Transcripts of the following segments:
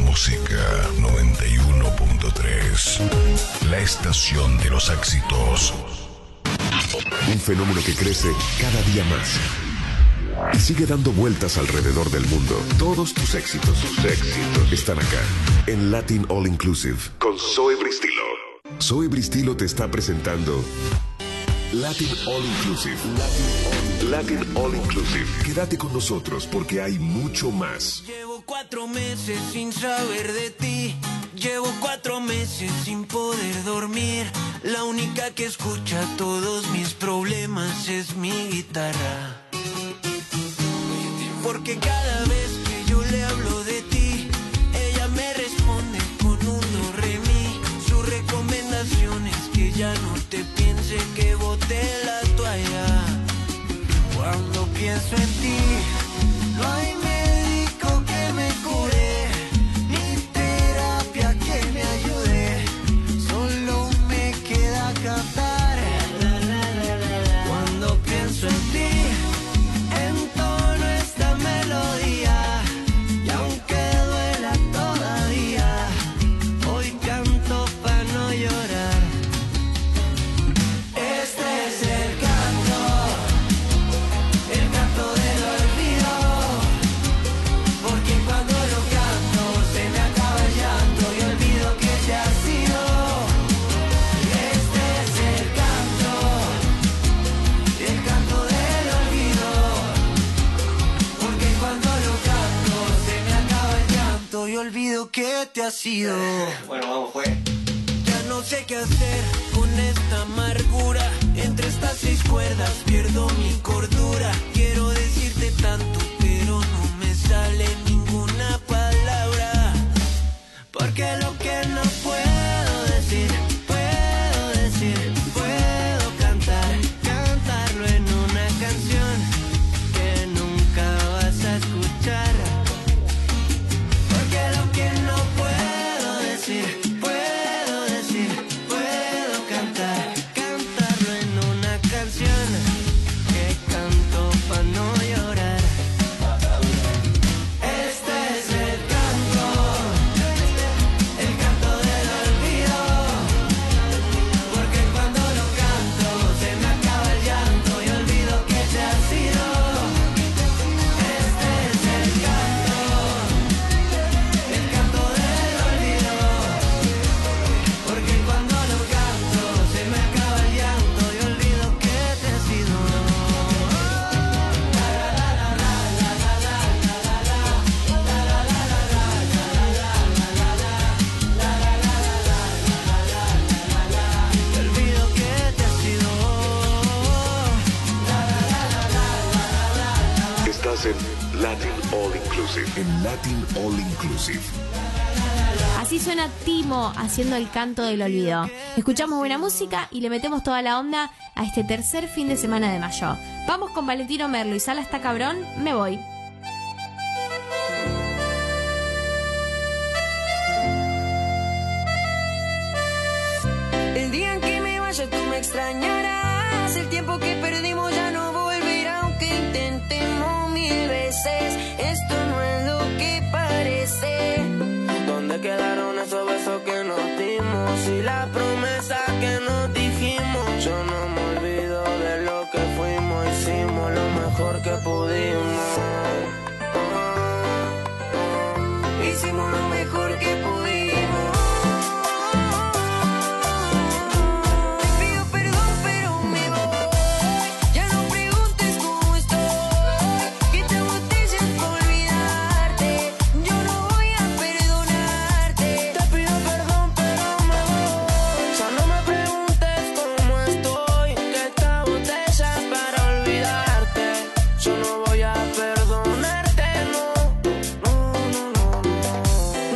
Música 91.3. La estación de los éxitos. Un fenómeno que crece cada día más y sigue dando vueltas alrededor del mundo. Todos tus éxitos están acá en Latin All Inclusive con Zoe Bristilo. Zoe Bristilo te está presentando Latin All Inclusive. Latin All Inclusive. Quédate con nosotros porque hay mucho más. Llevo 4 meses sin saber de ti. Llevo 4 meses sin poder dormir. La única que escucha todos mis problemas es mi guitarra. Porque cada vez que yo le hablo de ti, ella me responde con un do, re, mi. Su recomendación es que ya no te piense, que bote la toalla. Cuando pienso en ti, no hay médico que me cure, ni terapia que me ayude. Solo me queda cantar. Cuando pienso en ti, entono esta melodía. Y aunque duela todavía, hoy canto pa' no llorar. Este es el canto del olvido. Porque cuando lo canto se me acaba el llanto y olvido que te has sido. Este es el canto del olvido. Porque cuando lo canto se me acaba el llanto y olvido que te has sido. Bueno, vamos, pues. Ya no sé qué hacer con esta amargura. Entre estas 6 cuerdas pierdo mi cordura. Quiero decirte tanto, pero no me sale ninguna palabra. Porque lo que no puedo decir, puedo cantarlo en una canción que nunca vas a escuchar. Porque lo que no puedo decir, puedo cantarlo en una canción que canto pa' no llorar. Este es el canto del olvido. Porque cuando lo canto se me acaba el llanto y olvido que te has sido. Este es el canto del olvido. Porque cuando lo canto se me acaba el llanto y olvido que te has sido. Olvido que te has sido. Estás en Latin All Inclusive. En Latin All Inclusive. Así suena Timo haciendo el canto del olvido. Escuchamos buena música y le metemos toda la onda a este tercer fin de semana de mayo. Vamos con Valentino Merlo y Sala está cabrón, me voy. El día en que me vaya tú me extrañarás. El tiempo que perdimos ya no volverá, aunque intentemos 1000 veces. Esto no es lo que parece. ¿Dónde quedaron esos besos que nos dimos y la promesa que nos dijimos? Yo no me olvido de lo que fuimos, hicimos lo mejor que pudimos. Hicimos lo mejor que pudimos. Te pido perdón, pero me voy. Ya no preguntes cómo estoy, que te botellas por olvidarte. Yo no voy a perdonarte. Te pido perdón, pero me voy. Ya no me preguntes cómo estoy, que te botellas para olvidarte. Yo no voy a perdonarte, no.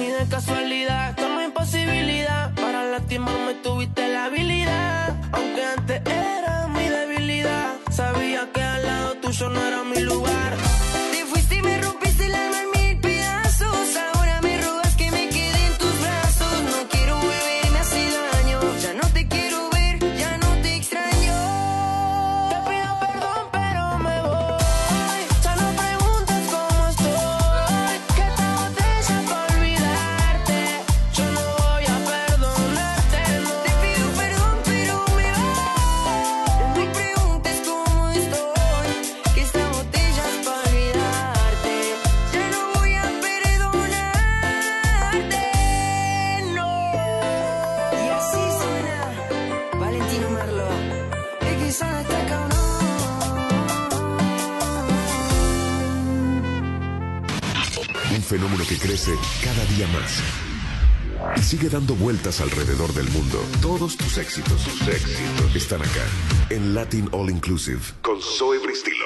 Un fenómeno que crece cada día más. Y sigue dando vueltas alrededor del mundo. Todos tus éxitos están acá. En Latin All Inclusive. Con Zoe Bristilo.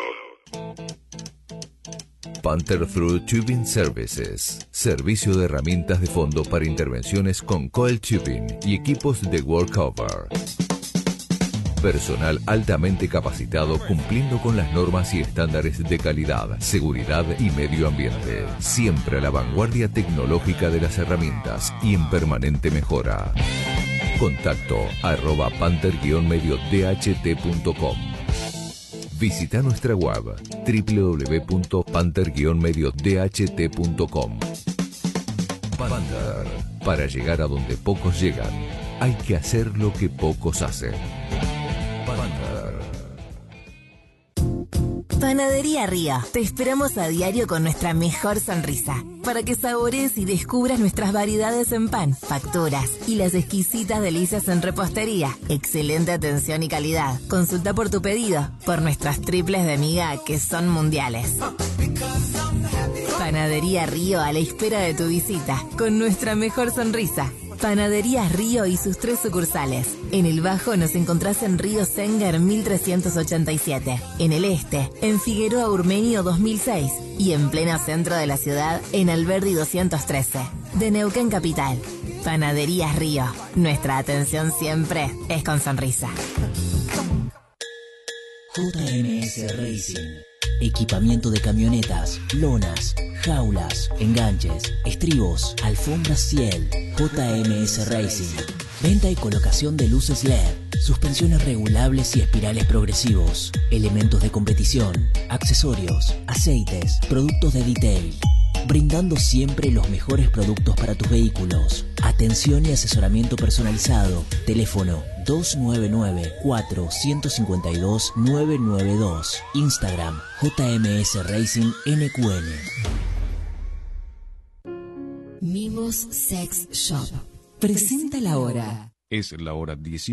Panther Through Tubing Services. Servicio de herramientas de fondo para intervenciones con coil tubing y equipos de workover. Personal altamente capacitado cumpliendo con las normas y estándares de calidad, seguridad y medio ambiente. Siempre a la vanguardia tecnológica de las herramientas y en permanente mejora. Contacto @panther-mediodht.com. Visita nuestra web www.panther-mediodht.com. Panther. Para llegar a donde pocos llegan, hay que hacer lo que pocos hacen. Panadería Río. Te esperamos a diario con nuestra mejor sonrisa, para que saborees y descubras nuestras variedades en pan, facturas y las exquisitas delicias en repostería. Excelente atención y calidad. Consulta por tu pedido, por nuestras triples de miga que son mundiales. Panadería Río, a la espera de tu visita, con nuestra mejor sonrisa. Panadería Río y sus 3 sucursales. En el Bajo nos encontrás en Río Sengar 1387. En el Este, en Figueroa Urmenio 2006. Y en pleno centro de la ciudad, en Alberdi 213. De Neuquén Capital. Panadería Río. Nuestra atención siempre es con sonrisa. JMS Racing. Equipamiento de camionetas, lonas, jaulas, enganches, estribos, alfombras Ciel. JMS Racing. Venta y colocación de luces LED, suspensiones regulables y espirales progresivos, elementos de competición, accesorios, aceites, productos de detail. Brindando siempre los mejores productos para tus vehículos. Atención y asesoramiento personalizado. Teléfono 299-452-992. Instagram JMS Racing NQN. Mimos Sex Shop. Presenta la hora. Es la hora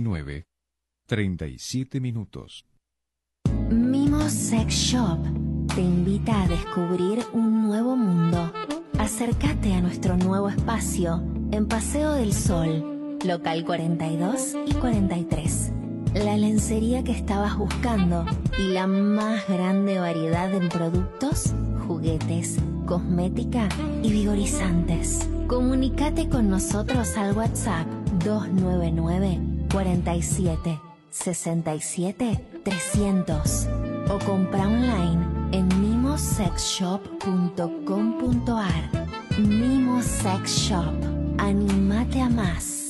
19:37. Mimos Sex Shop te invita a descubrir un nuevo mundo. Acércate a nuestro nuevo espacio en Paseo del Sol, local 42 y 43. La lencería que estabas buscando y la más grande variedad en productos, juguetes, cosmética y vigorizantes. Comunícate con nosotros al WhatsApp 299 47 67 300 o compra online en mimosexshop.com.ar. Mimos Sex Shop. Anímate a más.